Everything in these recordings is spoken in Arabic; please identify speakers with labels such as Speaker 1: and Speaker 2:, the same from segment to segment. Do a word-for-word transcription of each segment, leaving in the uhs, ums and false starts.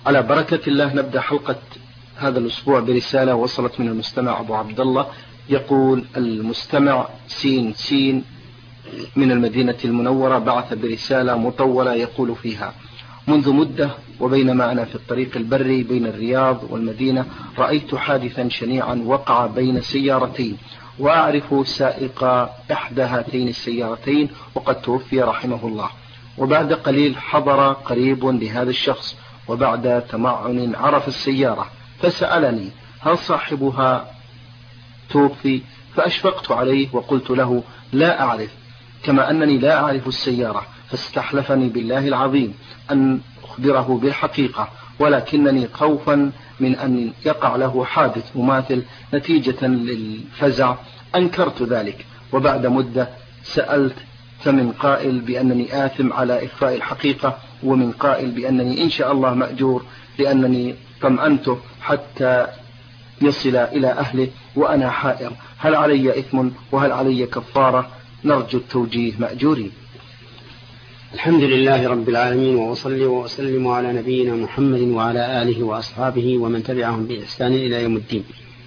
Speaker 1: على بركة الله نبدأ حلقة هذا الأسبوع برسالة وصلت من المستمع أبو عبد الله. يقول المستمع سين سين من المدينة المنورة بعث برسالة مطولة يقول فيها: منذ مدة وبينما أنا في الطريق البري بين الرياض والمدينة رأيت حادثا شنيعا وقع بين سيارتين، وأعرف سائق إحدى هاتين السيارتين وقد توفي رحمه الله. وبعد قليل حضر قريب لهذا الشخص، وبعد تمعن عرف السيارة فسألني هل صاحبها توفي؟ فأشفقت عليه وقلت له لا أعرف، كما أنني لا أعرف السيارة، فاستحلفني بالله العظيم أن أخبره بالحقيقة، ولكنني خوفا من أن يقع له حادث مماثل نتيجة للفزع أنكرت ذلك. وبعد مدة سألت فمن قائل بأنني آثم على إخفاء الحقيقة، ومن قائل بأنني إن شاء الله مأجور لأنني طمأنته حتى يصل إلى أهله وأنا حائر، هل علي إثم وهل علي كفارة؟ نرجو التوجيه مأجورين.
Speaker 2: الحمد لله رب العالمين، وأصلي وأسلم على نبينا محمد وعلى آله وأصحابه ومن تبعهم بإحسان إلى يوم الدين.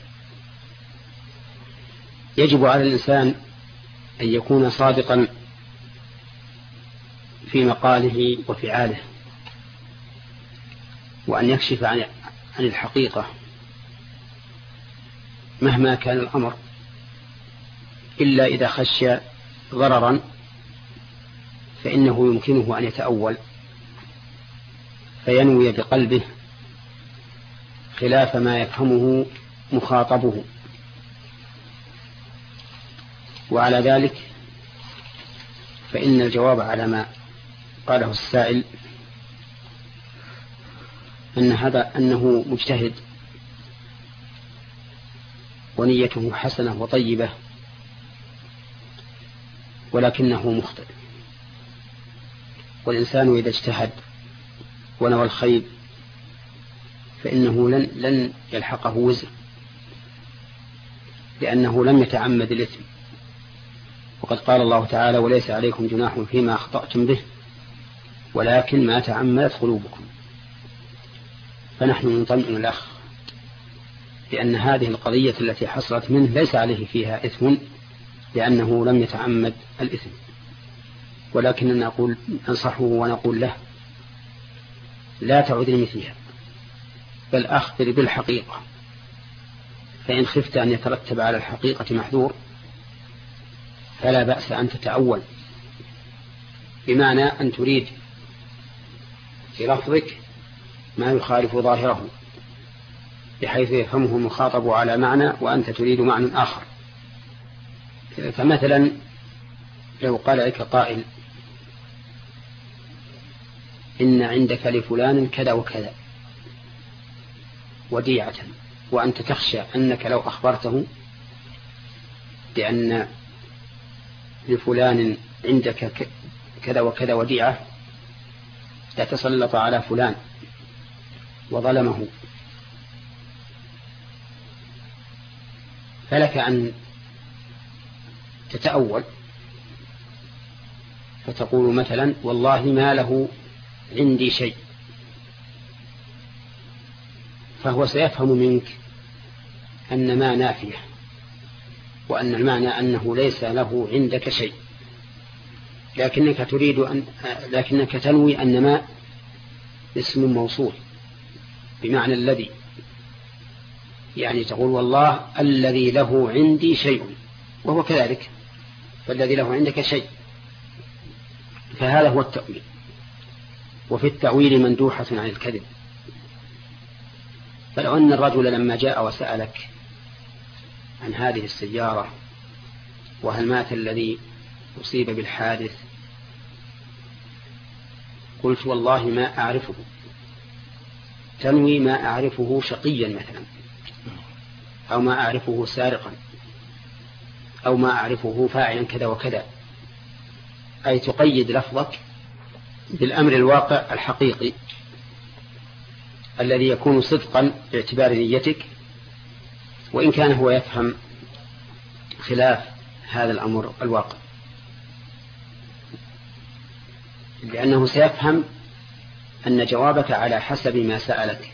Speaker 2: يجب على الإنسان أن يكون صادقا في مقاله وفعاله، وأن يكشف عن عن الحقيقة مهما كان الأمر، إلا إذا خشي ضررا فإنه يمكنه أن يتأول فينوي بقلبه خلاف ما يفهمه مخاطبه. وعلى ذلك فإن الجواب على ما قاله السائل أن هذا أنه مجتهد ونيته حسنة وطيبة، ولكنه مخطئ. والإنسان إذا اجتهد ونوى الخير فإنه لن, لن يلحقه وزر، لأنه لم يتعمد الإثم. وقد قال الله تعالى: وليس عليكم جناح فيما أخطأتم به ولكن ما تعمدت قلوبكم. فنحن نطمئن الأخ لأن هذه القضية التي حصلت منه ليس عليه فيها إثم، لأنه لم يتعمد الإثم، ولكننا نقول ننصحه ونقول له لا تعود لمثلها، بل أخبر بالحقيقة، فإن خفت أن يترتب على الحقيقة محذور فلا بأس أن تتأول، بمعنى أن تريد في لفظك ما يخالف ظاهره بحيث يفهمه المخاطب على معنى وأنت تريد معنى آخر. فمثلا لو قال لك قائل: إن عندك لفلان كذا وكذا وديعة، وأنت تخشى أنك لو أخبرته بأن لفلان عندك كذا وكذا وديعة لتسلط على فلان وظلمه، فلك أن تتأول فتقول مثلا: والله ما له عندي شيء، فهو سيفهم منك أن ما نافية، وأن المعنى أنه ليس له عندك شيء، لكنك تريد أن لكنك تنوي أن ما اسم موصول بمعنى الذي، يعني تقول: والله الذي له عندي شيء، وهو كذلك، فالذي له عندك شيء. فهذا هو التأويل. وفي التأويل مندوحة عن الكذب. فلو أن الرجل لما جاء وسألك عن هذه السيارة وهل مات الذي أصيب بالحادث، قلت: والله ما أعرفه، تنوي ما أعرفه شقيا مثلا، أو ما أعرفه سارقا، أو ما أعرفه فاعلا كذا وكذا، أي تقيد لفظك بالأمر الواقع الحقيقي الذي يكون صدقا باعتبار نيتك، وإن كان هو يفهم خلاف هذا الأمر الواقع، لأنه سيفهم أن جوابك على حسب ما سألك.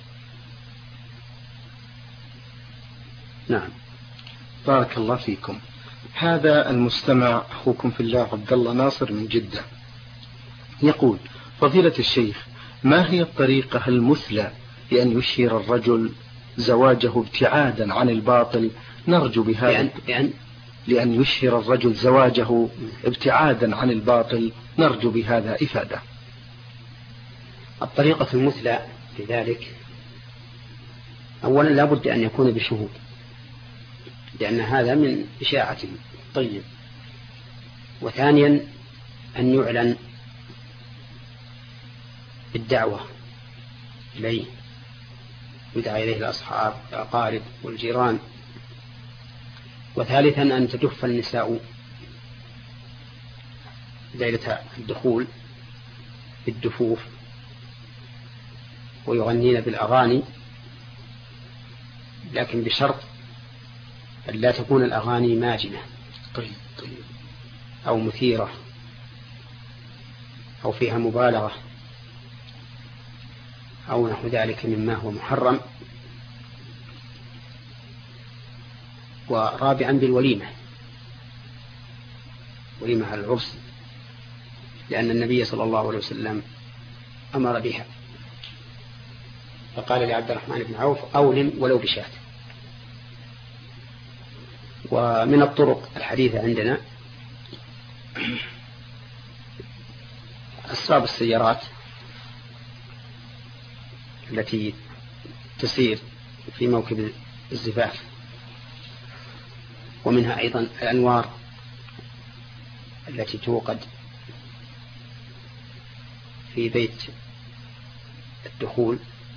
Speaker 2: نعم.
Speaker 1: بارك الله فيكم. هذا المستمع أخوكم في الله عبد الله ناصر من جدة يقول: فضيلة الشيخ، ما هي الطريقة المثلى لأن يشهر الرجل زواجه ابتعادا عن الباطل؟ نرجو بهذا
Speaker 2: يعني يعني
Speaker 1: لأن يشهر الرجل زواجه ابتعادا عن الباطل، نرجو بهذا إفادة.
Speaker 2: الطريقة المثلى في ذلك أولا لا بد أن يكون بشهود، لأن هذا من إشاعته. طيب. وثانيا أن يعلن بالدعوة إليه، يدعى إليه الأصحاب الأقارب والجيران. وثالثا أن تدف النساء ليلة الدخول بالدفوف ويغنين بالأغاني، لكن بشرط أن لا تكون الأغاني ماجنة
Speaker 1: طيب طيب
Speaker 2: أو مثيرة أو فيها مبالغة أو نحو ذلك مما هو محرم. ورابعا بالوليمة، وليمة على العرس، لأن النبي صلى الله عليه وسلم أمر بها، فقال لعبد الرحمن بن عوف: أولم ولو بشاة. ومن الطرق الحديثة عندنا أسباب السيارات التي تسير في موكب الزفاف، ومنها أيضا الأنوار التي توقد في بيت الدخول.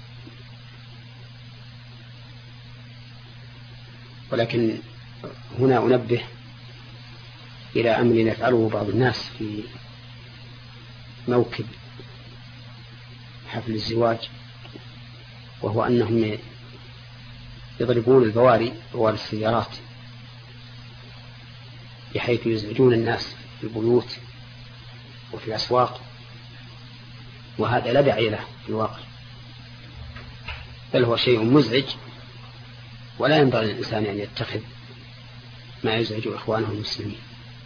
Speaker 2: ولكن هنا أنبه إلى أمر يفعله بعض الناس في موكب حفل الزواج، وهو أنهم يضربون البواري، بواري السيارات، بحيث يزعجون الناس في البيوت وفي الأسواق، وهذا لا داعي له في الواقع، بل هو شيء مزعج، ولا ينبغي للإنسان أن يتخذ ما يزعج إخوانه المسلمين.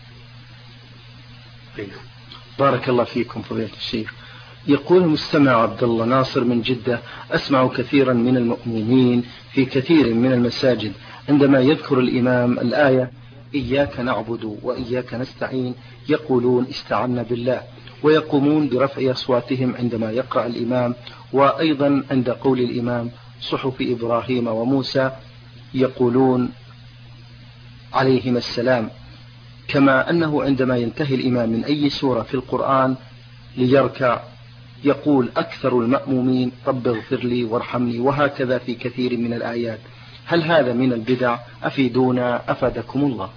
Speaker 1: بارك الله فيكم فضيلة الشيخ. يقول المستمع عبد الله ناصر من جدة: أسمع كثيرا من المؤمنين في كثير من المساجد عندما يذكر الإمام الآية إياك نعبد وإياك نستعين يقولون استعنا بالله، ويقومون برفع أصواتهم عندما يقرأ الإمام، وأيضا عند قول الإمام صحف إبراهيم وموسى يقولون عليهما السلام. كما أنه عندما ينتهي الإمام من أي سورة في القرآن ليركع يقول أكثر المأمومين رب اغفر لي وارحمني، وهكذا في كثير من الآيات. هل هذا من البدع؟ أفيدونا أفادكم الله.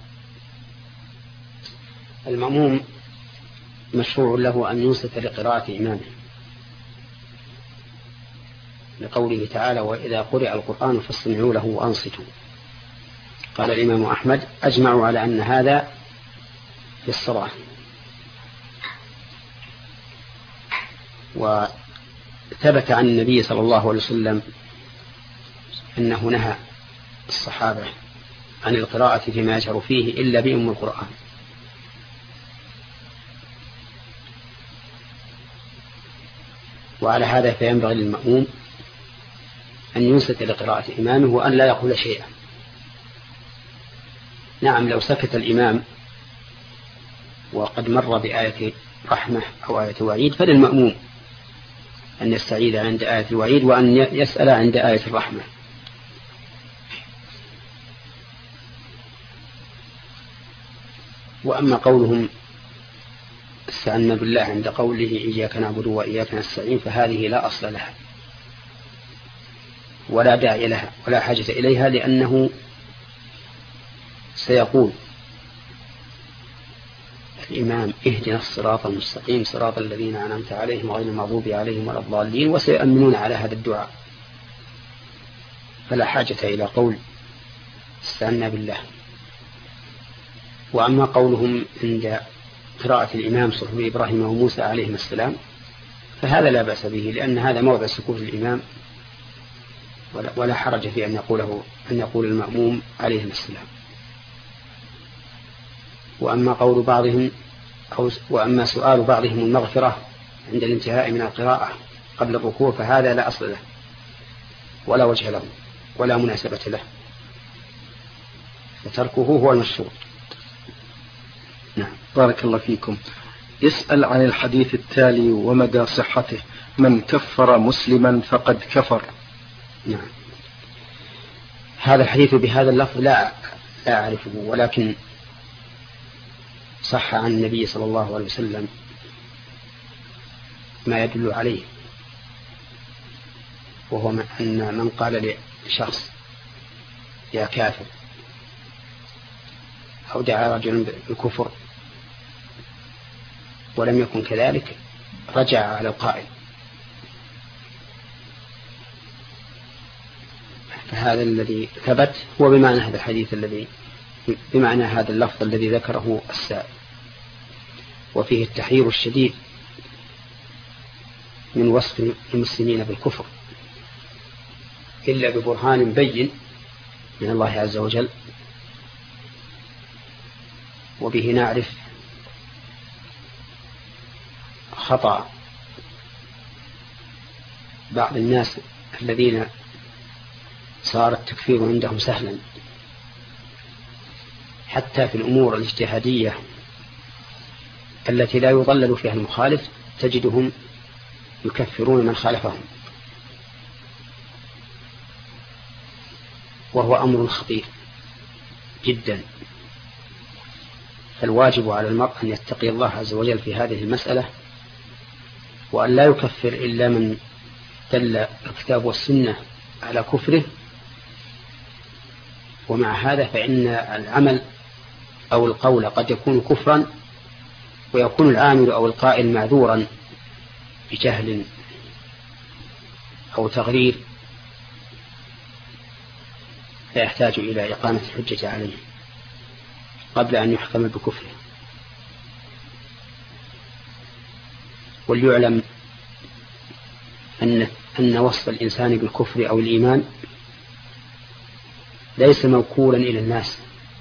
Speaker 2: المأموم مشروع له أن ينصت لقراءة إمامه، لقوله تعالى: وإذا قرئ القرآن فاستمعوا له وأنصتوا. قال الإمام أحمد: أجمعوا على أن هذا في الصلاة. وثبت عن النبي صلى الله عليه وسلم أنه نهى الصحابة عن القراءة فيما يجهر فيه إلا بأم القرآن. وعلى هذا فينبغي للمأموم أن ينصت لقراءة إمامه وأن لا يقول شيئا. نعم، لو سكت الإمام وقد مر بآية رحمة أو آية وعيد فللمأموم أن يستعيذ عند آية الوعيد وأن يسأل عند آية الرحمة. وأما قولهم استعنا بالله عند قوله إياك نعبد وإياك نستعين فهذه لا أصل لها ولا داعي لها ولا حاجة إليها، لأنه سيقول الإمام اهدنا الصراط المستقيم صراط الذين أنعمت عليهم غير المغضوب عليهم ولا الضالين، وسيؤمنون على هذا الدعاء، فلا حاجة إلى قول استعنا بالله. وأما قولهم عند قراءة الإمام صحف إبراهيم وموسى عليهم السلام فهذا لا بأس به، لأن هذا موضع سكوت الإمام، ولا, ولا حرج في أن يقوله أن يقول المأموم عليه السلام. وأما قول بعضهم أو وأما سؤال بعضهم المغفرة عند الانتهاء من القراءة قبل الركوع فهذا لا أصل له ولا وجه له ولا مناسبة له، فتركه هو المشروع.
Speaker 1: نعم. بارك الله فيكم. يسأل عن الحديث التالي ومدى صحته: من كفر مسلما فقد كفر.
Speaker 2: نعم. هذا الحديث بهذا اللفظ لا لا أعرفه، ولكن صح عن النبي صلى الله عليه وسلم ما يدل عليه، وهو أن من قال لشخص يا كافر أو دعا رجلا بالكفر ولم يكن كذلك رجع على القائل، فهذا الذي ثبت هو بمعنى هذا الحديث الذي بمعنى هذا اللفظ الذي ذكره السائل، وفيه التحذير الشديد من وصف المسلمين بالكفر إلا ببرهان بين من الله عز وجل. وبه نعرف خطأ بعض الناس الذين صار التكفير عندهم سهلا حتى في الأمور الاجتهادية التي لا يضلل فيها المخالف تجدهم يكفرون من خالفهم، وهو أمر خطير جدا. فالواجب على المرء أن يتقي الله عز وجل في هذه المسألة، وأن لا يكفر إلا من دل الكتاب والسنة على كفره. ومع هذا فإن العمل أو القول قد يكون كفرا، ويكون العامل أو القائل معذورا بجهل أو تغرير، فيحتاج إلى إقامة الحجة عليه قبل أن يحكم بكفره. وليعلم أن أن وصف الإنسان بالكفر أو الإيمان ليس موكولا إلى الناس،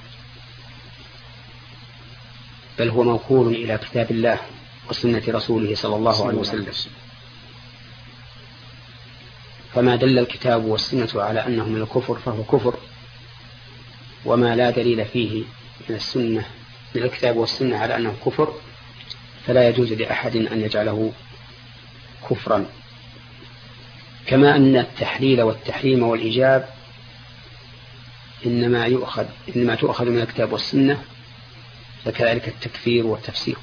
Speaker 2: بل هو موكول إلى كتاب الله وسنة رسوله صلى الله عليه وسلم. فما دل الكتاب والسنة على أنه من الكفر فهو كفر، وما لا دليل فيه من السنة من الكتاب والسنة على أنه كفر فلا يجوز لأحد أن يجعله كفرا. كما أن التحليل والتحريم والإيجاب إنما يؤخذ إنما تؤخذ من الكتاب والسنة، فكذلك التكفير والتفسيق.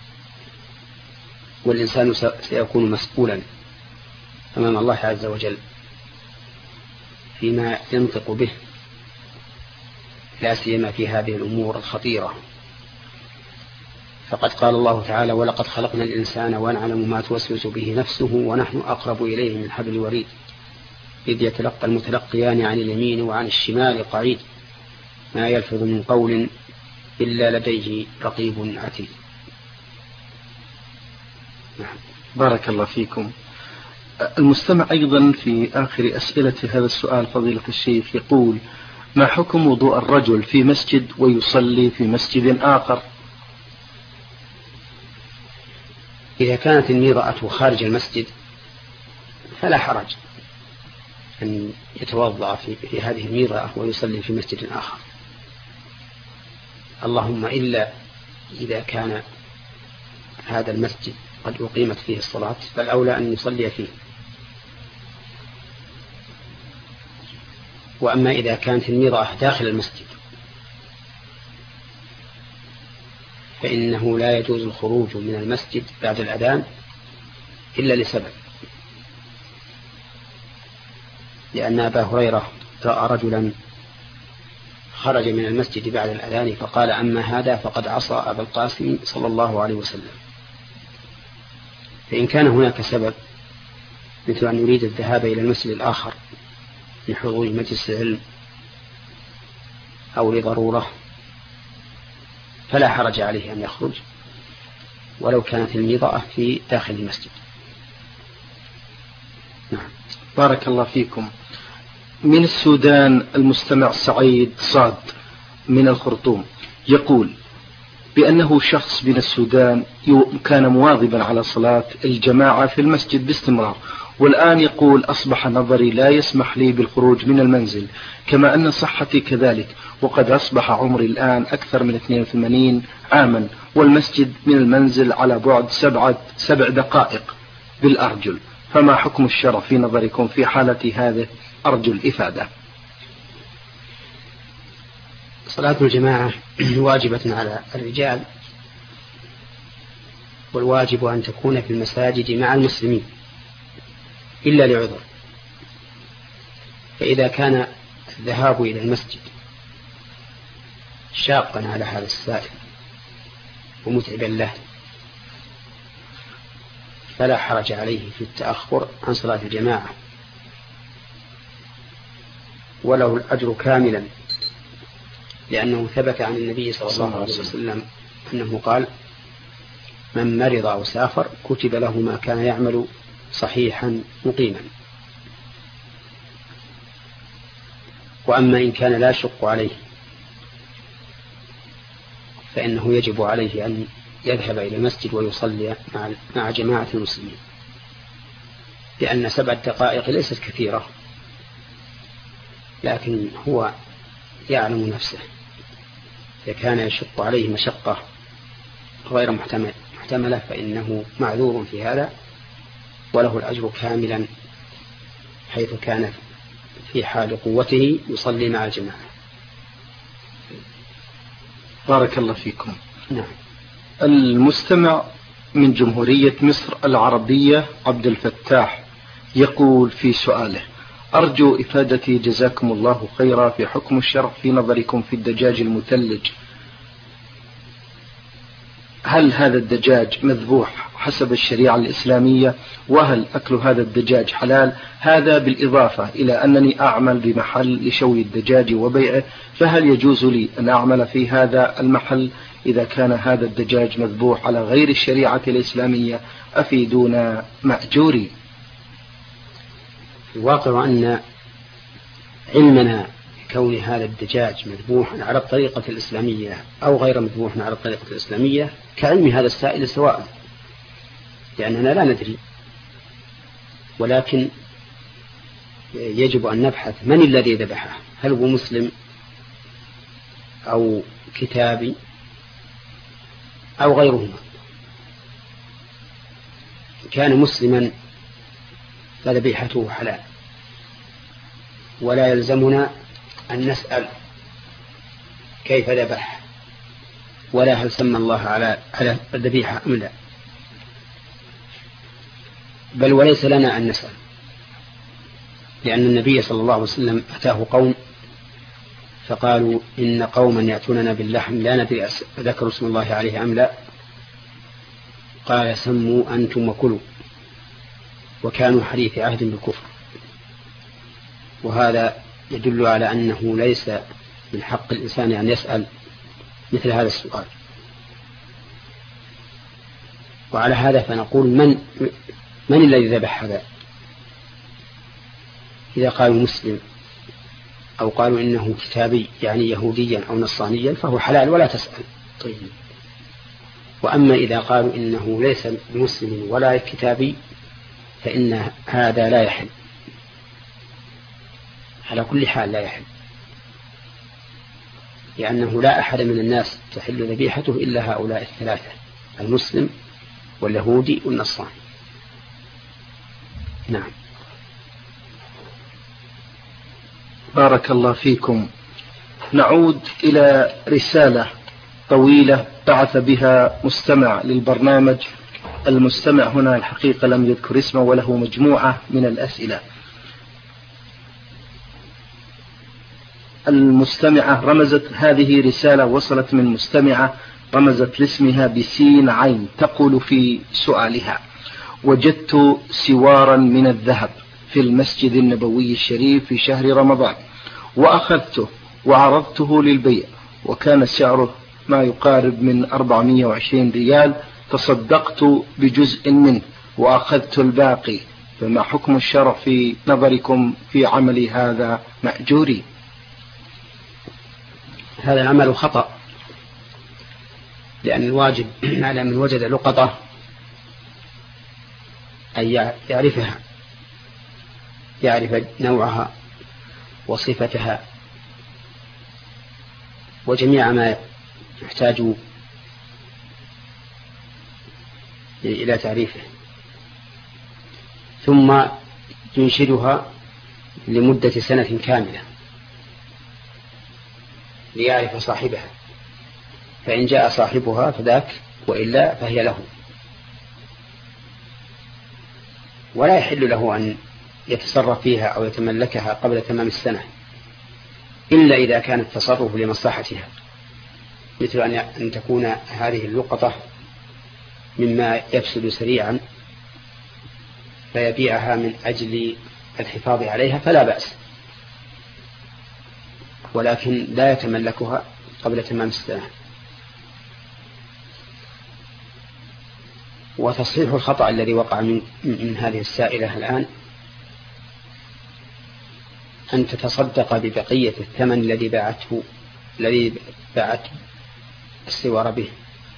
Speaker 2: والإنسان سيكون مسؤولا أمام الله عز وجل فيما ينطق به، لا سيما في هذه الأمور الخطيرة. فقد قال الله تعالى: ولقد خلقنا الإنسان ونعلم ما توسوس به نفسه ونحن أقرب إليه من حبل الوريد إذ يتلقى المتلقيان عن اليمين وعن الشمال قعيد ما يلفظ من قول إلا لديه رقيب عتيد.
Speaker 1: بارك الله فيكم. المستمع أيضا في آخر أسئلة هذا السؤال فضيلة الشيخ يقول: ما حكم وضوء الرجل في مسجد ويصلي في مسجد آخر؟
Speaker 2: إذا كانت الميضأة خارج المسجد فلا حرج أن يتوضأ في هذه الميضأة ويصلي في مسجد آخر، اللهم إلا إذا كان هذا المسجد قد أقيمت فيه الصلاة فالأولى أن يصلي فيه. وأما إذا كانت الميضأة داخل المسجد فإنه لا يجوز الخروج من المسجد بعد الأذان إلا لسبب، لأن أبا هريرة رأى رجلا خرج من المسجد بعد الأذان فقال: أما هذا فقد عصى أبا القاسم صلى الله عليه وسلم. فإن كان هناك سبب مثل أن يريد الذهاب إلى المسجد الآخر لحضور مجلس العلم أو لضرورة فلا حرج عليه أن يخرج ولو كانت الميضأة في داخل المسجد. نعم.
Speaker 1: بارك الله فيكم. من السودان المستمع سعيد صاد من الخرطوم يقول بأنه شخص من السودان كان مواظبا على صلاة الجماعة في المسجد باستمرار، والآن يقول أصبح نظري لا يسمح لي بالخروج من المنزل، كما أن صحتي كذلك، وقد أصبح عمري الآن أكثر من اثنين وثمانين عاما، والمسجد من المنزل على بعد سبعة سبع دقائق بالأرجل، فما حكم الشرع في نظركم في حالة هذه؟ أرجو الإفادة.
Speaker 2: صلاة الجماعة واجبة على الرجال، والواجب أن تكون في المساجد مع المسلمين إلا لعذر. فإذا كان الذهاب إلى المسجد شاقا على هذا السائل ومتعبا له فلا حرج عليه في التأخر عن صلاة الجماعة، وله الأجر كاملا، لأنه ثبت عن النبي صلى الله عليه وسلم أنه قال: من مرض أو سافر كتب له ما كان يعمل صحيحا مقيما. وأما إن كان لا يشق عليه فإنه يجب عليه أن يذهب إلى المسجد ويصلي مع جماعة المسلمين، لأن سبع دقائق ليست كثيرة، لكن هو يعلم نفسه. إذا كان يشق عليه مشقة غير محتملة فإنه معذور في هذا، وله الأجر كاملا حيث كان في حال قوته يصلي مع الجماعة.
Speaker 1: بارك الله فيكم.
Speaker 2: نعم.
Speaker 1: المستمع من جمهورية مصر العربية عبد الفتاح يقول في سؤاله: أرجو إفادتي جزاكم الله خيرا في حكم الشرع في نظركم في الدجاج المثلج. هل هذا الدجاج مذبوح حسب الشريعة الإسلامية؟ وهل أكل هذا الدجاج حلال؟ هذا بالإضافة إلى أنني أعمل بمحل لشوي الدجاج وبيعه، فهل يجوز لي أن أعمل في هذا المحل إذا كان هذا الدجاج مذبوح على غير الشريعة الإسلامية؟ أفيدونا مأجوري.
Speaker 2: الواقع أن علمنا كون هذا الدجاج مذبوحا على الطريقة الإسلامية أو غير مذبوح على الطريقة الإسلامية كعلم هذا السائل سواء، لأننا لا ندري، ولكن يجب أن نبحث من الذي ذبحه، هل هو مسلم أو كتابي أو غيرهما. كان مسلما فذبيحته حلال، ولا يلزمنا أن نسأل كيف ذبح ولا هل سمى الله على على الذبيحة أم لا، بل وليس لنا أن نسأل، لأن النبي صلى الله عليه وسلم أتاه قوم فقالوا: إن قوما يأتوننا باللحم لا ندري ذكروا اسم الله عليه أم لا، قال: سموا أنتم وكلوا، وكانوا حديث عهد بالكفر. وهذا يدل على أنه ليس من حق الإنسان أن يسأل مثل هذا السؤال. وعلى هذا فنقول: من من الذي ذبح هذا؟ إذا قالوا مسلم أو قالوا إنه كتابي يعني يهوديا أو نصرانيا فهو حلال ولا تسأل. طيب. وأما إذا قالوا إنه ليس مسلم ولا كتابي فإن هذا لا يحل، على كل حال لا يحل، لأنه لا أحد من الناس تحل ذبيحته إلا هؤلاء الثلاثة: المسلم واليهودي والنصراني. نعم.
Speaker 1: بارك الله فيكم. نعود إلى رسالة طويلة بعث بها مستمع للبرنامج. المستمع هنا الحقيقة لم يذكر اسمه وله مجموعة من الأسئلة. المستمعة رمزت، هذه رسالة وصلت من مستمعة رمزت لاسمها بسين عين، تقول في سؤالها: وجدت سوارا من الذهب في المسجد النبوي الشريف في شهر رمضان، وأخذته وعرضته للبيع، وكان سعره ما يقارب من أربعمائة وعشرين ريال، تصدقت بجزء منه وأخذت الباقي فما حكم الشرع في نظركم في عمل هذا مأجوري؟
Speaker 2: هذا العمل خطأ، لأن الواجب على من وجد لقطة أن يعرفها، يعرف نوعها وصفتها وجميع ما يحتاج إلى تعريفه، ثم ينشدها لمدة سنة كاملة ليعرف صاحبها، فإن جاء صاحبها فذاك، وإلا فهي له. ولا يحل له أن يتصرف فيها أو يتملكها قبل تمام السنة، إلا إذا كان التصرف لمصلحتها، مثل أن تكون هذه اللقطة مما يفسد سريعا فيبيعها من أجل الحفاظ عليها فلا بأس، ولكن لا يتملكها قبل تمام السنة. وتصحيح الخطأ الذي وقع من, من هذه السائلة الآن أن تتصدق ببقية الثمن الذي باعته الذي باعت السوار به،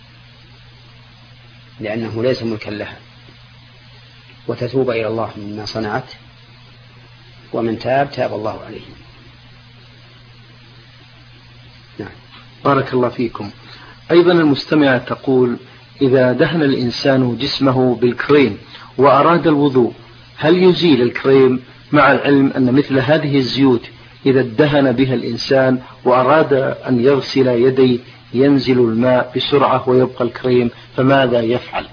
Speaker 2: لأنه ليس ملكا لها، وتتوب إلى الله مما صنعت، ومن تاب تاب الله عليه.
Speaker 1: نعم. بارك الله فيكم. أيضا المستمعة تقول: إذا دهن الإنسان جسمه بالكريم وأراد الوضوء هل يزيل الكريم، مع العلم أن مثل هذه الزيوت إذا ادهن بها الإنسان وأراد أن يغسل يديه ينزل الماء بسرعة ويبقى الكريم، فماذا يفعل؟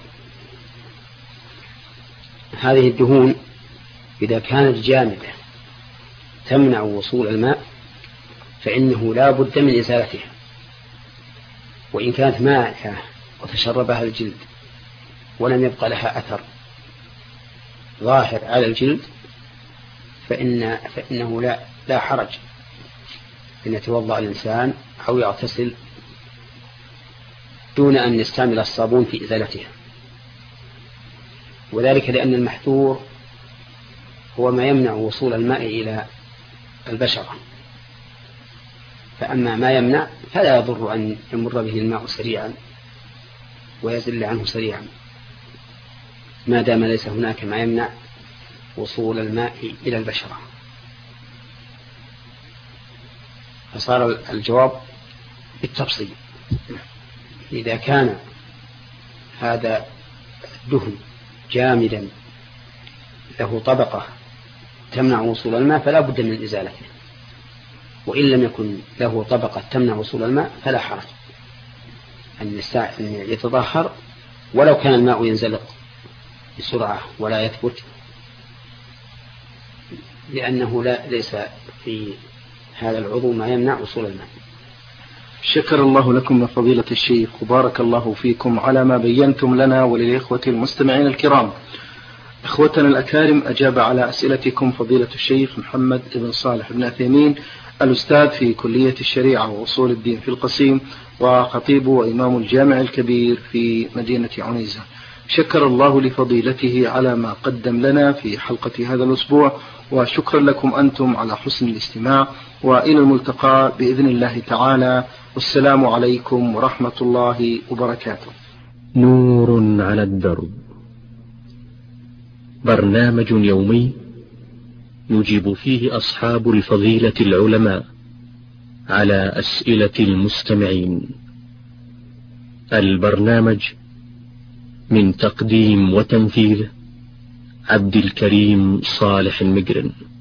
Speaker 2: هذه الدهون إذا كانت جامدة تمنع وصول الماء فإنه لا بد من إزالتها، وإن كانت مائعة وتشربها الجلد ولم يبقى لها أثر ظاهر على الجلد فإن فإنه لا لا حرج أن يتوضأ الإنسان أو يغتسل دون أن يستعمل الصابون في إزالتها، وذلك لأن المحذور هو ما يمنع وصول الماء إلى البشرة، فأما ما يمنع فلا يضر أن يمر به الماء سريعا ويزل عنه سريعا، ما دام ليس هناك ما يمنع وصول الماء إلى البشرة. فصار الجواب بالتفصيل: إذا كان هذا الدهن جامدا له طبقة تمنع وصول الماء فلا بد من إزالته، وإن لم يكن له طبقة تمنع وصول الماء فلا حرج أن يتطهر ولو كان الماء ينزلق بسرعة ولا يثبت، لأنه لا ليس في هذا العضو ما يمنع وصول الماء.
Speaker 1: شكر الله لكم يا فضيلة الشيخ، وبارك الله فيكم على ما بينتم لنا وللإخوة المستمعين الكرام. إخوتنا الأكارم، أجاب على أسئلتكم فضيلة الشيخ محمد بن صالح بن عثيمين، الأستاذ في كلية الشريعة وأصول الدين في القصيم، وخطيب وإمام الجامع الكبير في مدينة عنيزة. شكر الله لفضيلته على ما قدم لنا في حلقة هذا الأسبوع، وشكرا لكم أنتم على حسن الاستماع، وإلى الملتقى بإذن الله تعالى، والسلام عليكم ورحمة الله وبركاته.
Speaker 3: نور على الدرب، برنامج يومي يجيب فيه أصحاب الفضيلة العلماء على أسئلة المستمعين. البرنامج من تقديم وتنفيذ عبد الكريم صالح المقرن.